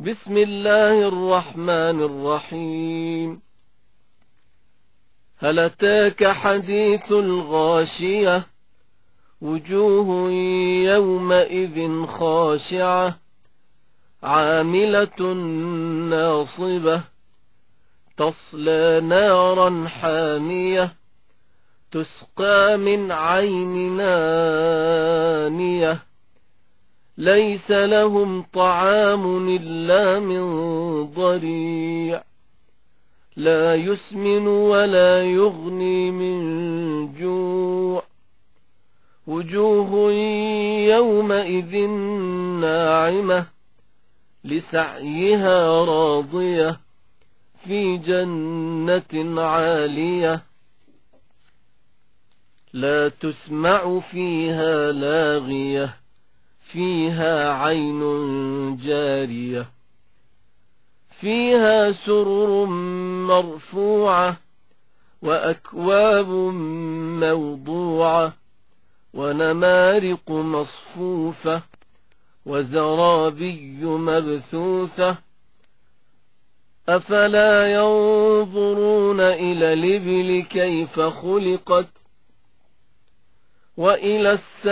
بسم الله الرحمن الرحيم. هل أتاك حديث الغاشية؟ وجوه يومئذ خاشعة عاملة ناصبة تصلى نارا حامية تسقى من عين آنية ليس لهم طعام إلا من ضريع لا يسمن ولا يغني من جوع وجوه يومئذ ناعمة لسعيها راضية في جنة عالية لا تسمع فيها لاغية فيها عين جارية فيها سرر مرفوعة وأكواب موضوعة ونمارق مصفوفة وزرابي مبثوثة أفلا ينظرون إلى الإبل كيف خلقت وإلى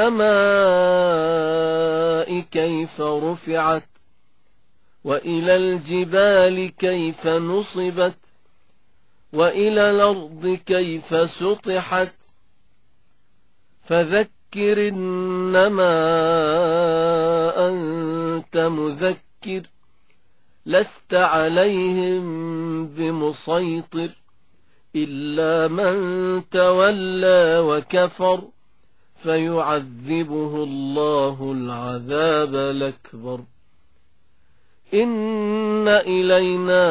السماء كيف رفعت وإلى الجبال كيف نصبت وإلى الأرض كيف سطحت فذكر إنما أنت مذكر لست عليهم بمسيطر إلا من تولى وكفر فيعذبه الله العذاب الأكبر إن إلينا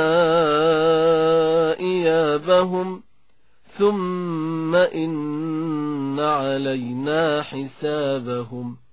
إيابهم ثم إن علينا حسابهم